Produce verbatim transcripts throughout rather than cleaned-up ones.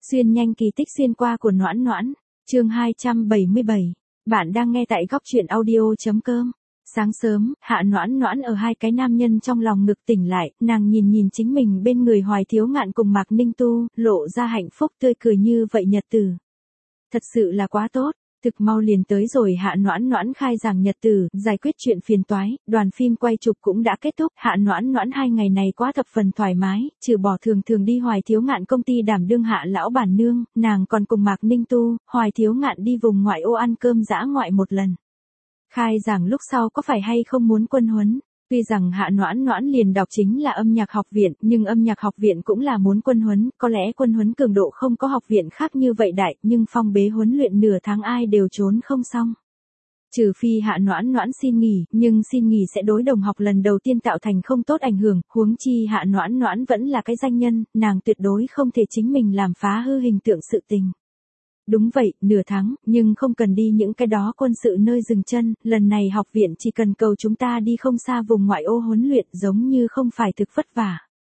Xuyên nhanh kỳ tích xuyên qua của Noãn Noãn, chương hai trăm bảy mươi bảy. Bạn đang nghe tại góc truyện audio.com. Sáng sớm, Hạ Noãn Noãn ở hai cái nam nhân trong lòng ngực tỉnh lại, nàng nhìn nhìn chính mình bên người Hoài Thiếu Ngạn cùng Mạc Ninh Tu, lộ ra hạnh phúc tươi cười như vậy nhật tử. Thật sự là quá tốt. Thực mau liền tới rồi Hạ Noãn Noãn khai giảng nhật tử, giải quyết chuyện phiền toái, đoàn phim quay chụp cũng đã kết thúc, Hạ Noãn Noãn hai ngày này quá thập phần thoải mái, trừ bỏ thường thường đi Hoài Thiếu Ngạn công ty đảm đương Hạ lão bản nương, nàng còn cùng Mạc Ninh Tu, Hoài Thiếu Ngạn đi vùng ngoại ô ăn cơm dã ngoại một lần. Khai giảng lúc sau có phải hay không muốn quân huấn? Tuy rằng Hạ Noãn Noãn liền đọc chính là âm nhạc học viện, nhưng âm nhạc học viện cũng là muốn quân huấn, có lẽ quân huấn cường độ không có học viện khác như vậy đại, nhưng phong bế huấn luyện nửa tháng ai đều trốn không xong. Trừ phi Hạ Noãn Noãn xin nghỉ, nhưng xin nghỉ sẽ đối đồng học lần đầu tiên tạo thành không tốt ảnh hưởng, huống chi Hạ Noãn Noãn vẫn là cái danh nhân, nàng tuyệt đối không thể chính mình làm phá hư hình tượng sự tình. Đúng vậy, nửa tháng, nhưng không cần đi những cái đó quân sự nơi dừng chân, lần này học viện chỉ cần cầu chúng ta đi không xa vùng ngoại ô huấn luyện giống như không phải thực vất vả.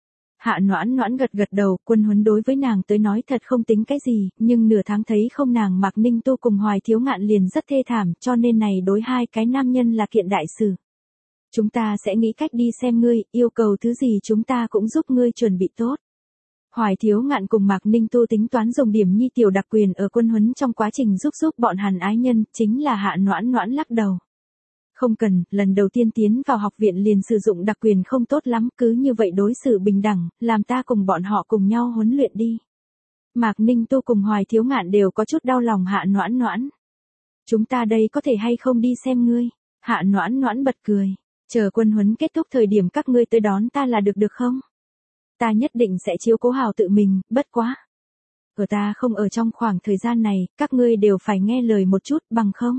Hạ Noãn Noãn gật gật đầu, quân huấn đối với nàng tới nói thật không tính cái gì, nhưng nửa tháng thấy không nàng Mạc Ninh Tu cùng Hoài Thiếu Ngạn liền rất thê thảm, cho nên này đối hai cái nam nhân là kiện đại sự. Chúng ta sẽ nghĩ cách đi xem ngươi, yêu cầu thứ gì chúng ta cũng giúp ngươi chuẩn bị tốt. Hoài Thiếu Ngạn cùng Mạc Ninh Tu tính toán dùng điểm nhi tiểu đặc quyền ở quân huấn trong quá trình giúp giúp bọn hàn ái nhân, chính là Hạ Noãn Noãn lắc đầu. Không cần, lần đầu tiên tiến vào học viện liền sử dụng đặc quyền không tốt lắm, cứ như vậy đối xử bình đẳng, làm ta cùng bọn họ cùng nhau huấn luyện đi. Mạc Ninh Tu cùng Hoài Thiếu Ngạn đều có chút đau lòng Hạ Noãn Noãn. Chúng ta đây có thể hay không đi xem ngươi? Hạ Noãn Noãn bật cười. Chờ quân huấn kết thúc thời điểm các ngươi tới đón ta là được được không? Ta nhất định sẽ chiếu cố hào tự mình, bất quá. Ở ta không ở trong khoảng thời gian này, các ngươi đều phải nghe lời một chút, bằng không?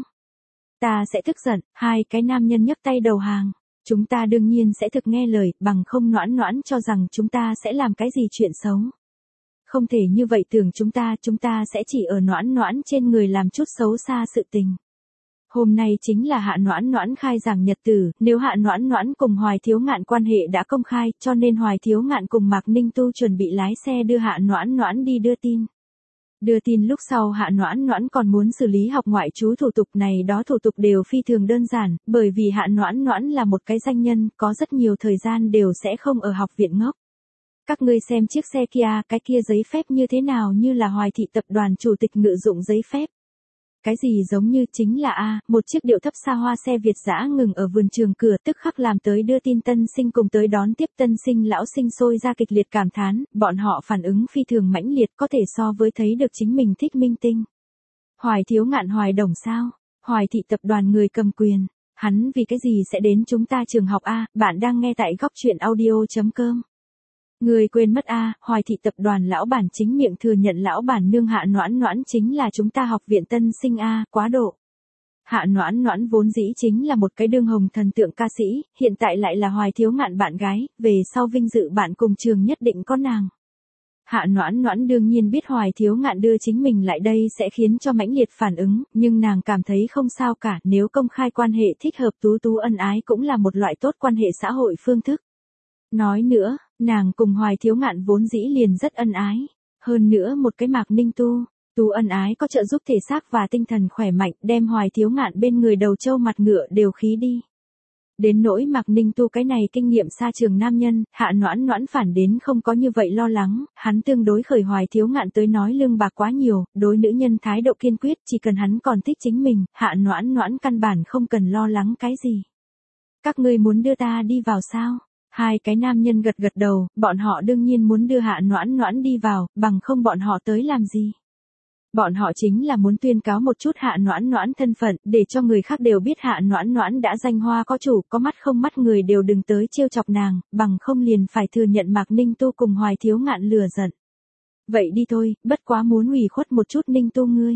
Ta sẽ tức giận, hai cái nam nhân nhấc tay đầu hàng. Chúng ta đương nhiên sẽ thực nghe lời, bằng không Noãn Noãn cho rằng chúng ta sẽ làm cái gì chuyện xấu. Không thể như vậy tưởng chúng ta, chúng ta sẽ chỉ ở Noãn Noãn trên người làm chút xấu xa sự tình. Hôm nay chính là Hạ Noãn Noãn khai giảng nhật tử, nếu Hạ Noãn Noãn cùng Hoài Thiếu Ngạn quan hệ đã công khai, cho nên Hoài Thiếu Ngạn cùng Mạc Ninh Tu chuẩn bị lái xe đưa Hạ Noãn Noãn đi đưa tin. Đưa tin lúc sau Hạ Noãn Noãn còn muốn xử lý học ngoại trú thủ tục này, đó thủ tục đều phi thường đơn giản, bởi vì Hạ Noãn Noãn là một cái danh nhân, có rất nhiều thời gian đều sẽ không ở học viện ngốc. Các ngươi xem chiếc xe kia, cái kia giấy phép như thế nào, như là Hoài thị tập đoàn chủ tịch ngự dụng giấy phép. Cái gì giống như chính là a, một chiếc điệu thấp xa hoa xe Việt dã ngừng ở vườn trường cửa, tức khắc làm tới đưa tin tân sinh cùng tới đón tiếp tân sinh lão sinh sôi ra kịch liệt cảm thán, bọn họ phản ứng phi thường mãnh liệt, có thể so với thấy được chính mình thích minh tinh. Hoài Thiếu Ngạn Hoài Đồng sao? Hoài thị tập đoàn người cầm quyền, hắn vì cái gì sẽ đến chúng ta trường học a? Bạn đang nghe tại góc truyện audio.com. Người quên mất a, à, Hoài thị tập đoàn lão bản chính miệng thừa nhận lão bản nương Hạ Noãn Noãn chính là chúng ta học viện tân sinh a, à, quá độ. Hạ Noãn Noãn vốn dĩ chính là một cái đương hồng thần tượng ca sĩ, hiện tại lại là Hoài Thiếu Ngạn bạn gái, về sau vinh dự bạn cùng trường nhất định có nàng. Hạ Noãn Noãn đương nhiên biết Hoài Thiếu Ngạn đưa chính mình lại đây sẽ khiến cho mãnh liệt phản ứng, nhưng nàng cảm thấy không sao cả, nếu công khai quan hệ thích hợp tú tú ân ái cũng là một loại tốt quan hệ xã hội phương thức. Nói nữa, nàng cùng Hoài Thiếu Ngạn vốn dĩ liền rất ân ái. Hơn nữa một cái Mạc Ninh Tu, Tu ân ái có trợ giúp thể xác và tinh thần khỏe mạnh, đem Hoài Thiếu Ngạn bên người đầu trâu mặt ngựa đều khí đi. Đến nỗi Mạc Ninh Tu cái này kinh nghiệm xa trường nam nhân, Hạ Noãn Noãn phản đến không có như vậy lo lắng, hắn tương đối khởi Hoài Thiếu Ngạn tới nói lương bạc quá nhiều, đối nữ nhân thái độ kiên quyết, chỉ cần hắn còn thích chính mình, Hạ Noãn Noãn căn bản không cần lo lắng cái gì. Các ngươi muốn đưa ta đi vào sao? Hai cái nam nhân gật gật đầu, bọn họ đương nhiên muốn đưa Hạ Noãn Noãn đi vào, bằng không bọn họ tới làm gì. Bọn họ chính là muốn tuyên cáo một chút Hạ Noãn Noãn thân phận, để cho người khác đều biết Hạ Noãn Noãn đã danh hoa có chủ, có mắt không mắt người đều đừng tới trêu chọc nàng, bằng không liền phải thừa nhận Mạc Ninh Tu cùng Hoài Thiếu Ngạn lừa giận. Vậy đi thôi, bất quá muốn ủy khuất một chút Ninh Tu ngươi.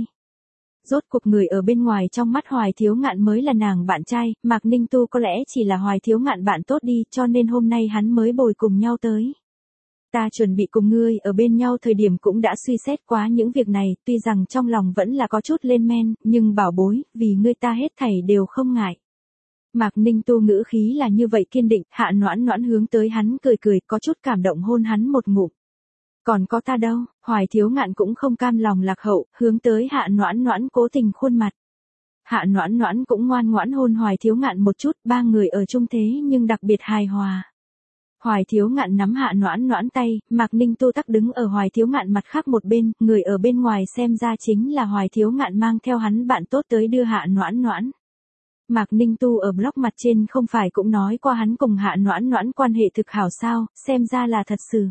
Rốt cuộc người ở bên ngoài trong mắt Hoài Thiếu Ngạn mới là nàng bạn trai, Mạc Ninh Tu có lẽ chỉ là Hoài Thiếu Ngạn bạn tốt đi, cho nên hôm nay hắn mới bồi cùng nhau tới. Ta chuẩn bị cùng ngươi ở bên nhau thời điểm cũng đã suy xét quá những việc này, tuy rằng trong lòng vẫn là có chút lên men, nhưng bảo bối, vì ngươi ta hết thảy đều không ngại. Mạc Ninh Tu ngữ khí là như vậy kiên định, Hạ Noãn Noãn hướng tới hắn cười cười, có chút cảm động hôn hắn một ngụm. Còn có ta đâu, Hoài Thiếu Ngạn cũng không cam lòng lạc hậu, hướng tới Hạ Noãn Noãn cố tình khuôn mặt. Hạ Noãn Noãn cũng ngoan ngoãn hôn Hoài Thiếu Ngạn một chút, ba người ở chung thế nhưng đặc biệt hài hòa. Hoài Thiếu Ngạn nắm Hạ Noãn Noãn tay, Mạc Ninh Tu tắc đứng ở Hoài Thiếu Ngạn mặt khác một bên, người ở bên ngoài xem ra chính là Hoài Thiếu Ngạn mang theo hắn bạn tốt tới đưa Hạ Noãn Noãn. Mạc Ninh Tu ở blog mặt trên không phải cũng nói qua hắn cùng Hạ Noãn Noãn quan hệ thực hảo sao, xem ra là thật sự.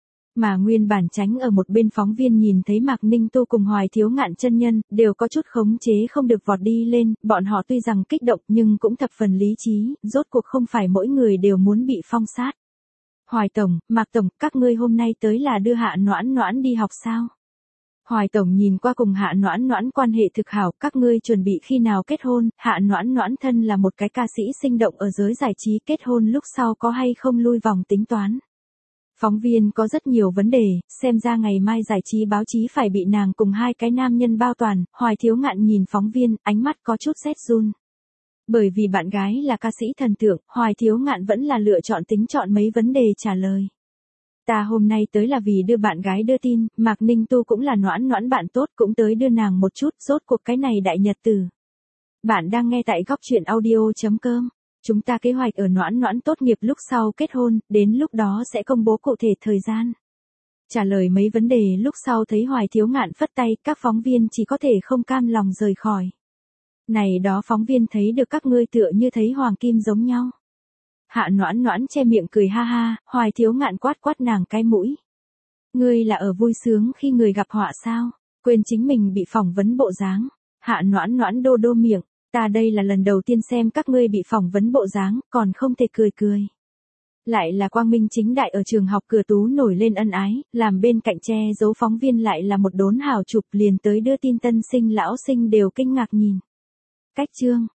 Mà nguyên bản tránh ở một bên phóng viên nhìn thấy Mạc Ninh Tu cùng Hoài Thiếu Ngạn chân nhân, đều có chút khống chế không được vọt đi lên, bọn họ tuy rằng kích động nhưng cũng thập phần lý trí, rốt cuộc không phải mỗi người đều muốn bị phong sát. Hoài Tổng, Mạc Tổng, các ngươi hôm nay tới là đưa Hạ Noãn Noãn đi học sao? Hoài Tổng nhìn qua cùng Hạ Noãn Noãn quan hệ thực hảo, các ngươi chuẩn bị khi nào kết hôn, Hạ Noãn Noãn thân là một cái ca sĩ sinh động ở giới giải trí, kết hôn lúc sau có hay không lui vòng tính toán. Phóng viên có rất nhiều vấn đề, xem ra ngày mai giải trí báo chí phải bị nàng cùng hai cái nam nhân bao toàn, Hoài Thiếu Ngạn nhìn phóng viên, ánh mắt có chút rét run. Bởi vì bạn gái là ca sĩ thần tượng, Hoài Thiếu Ngạn vẫn là lựa chọn tính chọn mấy vấn đề trả lời. Ta hôm nay tới là vì đưa bạn gái đưa tin, Mạc Ninh Tu cũng là Noãn Noãn bạn tốt, cũng tới đưa nàng một chút, rốt cuộc cái này đại nhật tử. Bạn đang nghe tại góc truyện audio chấm com. Chúng ta kế hoạch ở Noãn Noãn tốt nghiệp lúc sau kết hôn, đến lúc đó sẽ công bố cụ thể thời gian. Trả lời mấy vấn đề lúc sau thấy Hoài Thiếu Ngạn phất tay, các phóng viên chỉ có thể không cam lòng rời khỏi. Này đó phóng viên thấy được các ngươi tựa như thấy hoàng kim giống nhau. Hạ Noãn Noãn che miệng cười ha ha, Hoài Thiếu Ngạn quát quát nàng cái mũi. Ngươi là ở vui sướng khi người gặp họa sao, quên chính mình bị phỏng vấn bộ dáng. Hạ Noãn Noãn đô đô miệng, ta đây là lần đầu tiên xem các ngươi bị phỏng vấn bộ dáng, còn không thể cười cười. Lại là quang minh chính đại ở trường học cửa tú nổi lên ân ái, làm bên cạnh che giấu phóng viên lại là một đốn hào chụp liền tới đưa tin tân sinh lão sinh đều kinh ngạc nhìn. Cách chương